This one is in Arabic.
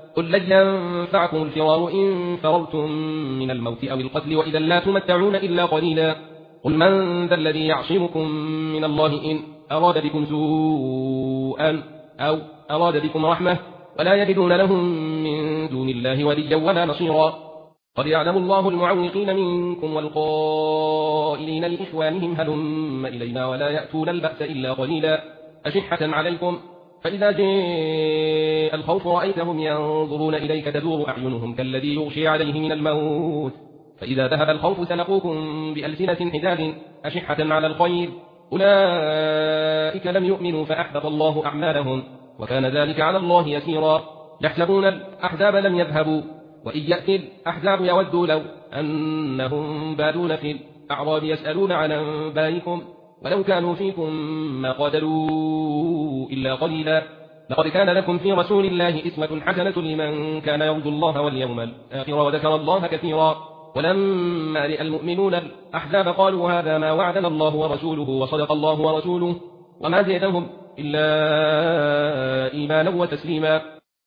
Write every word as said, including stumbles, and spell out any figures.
قل لن ينفعكم الفرار إن فررتم من الموت أو القتل وإذا لا تمتعون إلا قليلا قل من ذا الذي يعصمكم من الله إن أراد بكم سوءا أو أراد بكم رحمة ولا يجدون لهم من دون الله وليا ولا نصيرا قد يعلم الله المعوقين منكم والقائلين لإخوانهم هلم إلينا ولا يأتون البأس إلا قليلا أشحة عليكم فإذا جاء الخوف رأيتهم ينظرون إليك تدور أعينهم كالذي يغشي عليه من الموت فإذا ذهب الخوف سلقوكم بألسنة حداد أشحة على الخير أولئك لم يؤمنوا فأحبط الله أعمالهم وكان ذلك على الله يسيرا يحسبون الأحزاب لم يذهبوا وإن يأتي الأحزاب يودوا لو أنهم بادون في الأعراب يسألون عن أنبائكم ولو كانوا فيكم ما قاتلوا إلا قليلا لقد كان لكم في رسول الله إسوة حسنة لمن كان يرجو الله واليوم الآخر وذكر الله كثيرا ولما رأى المؤمنون الأحزاب قالوا هذا ما وعدنا الله ورسوله وصدق الله ورسوله وما زادهم إلا إيمانا وتسليما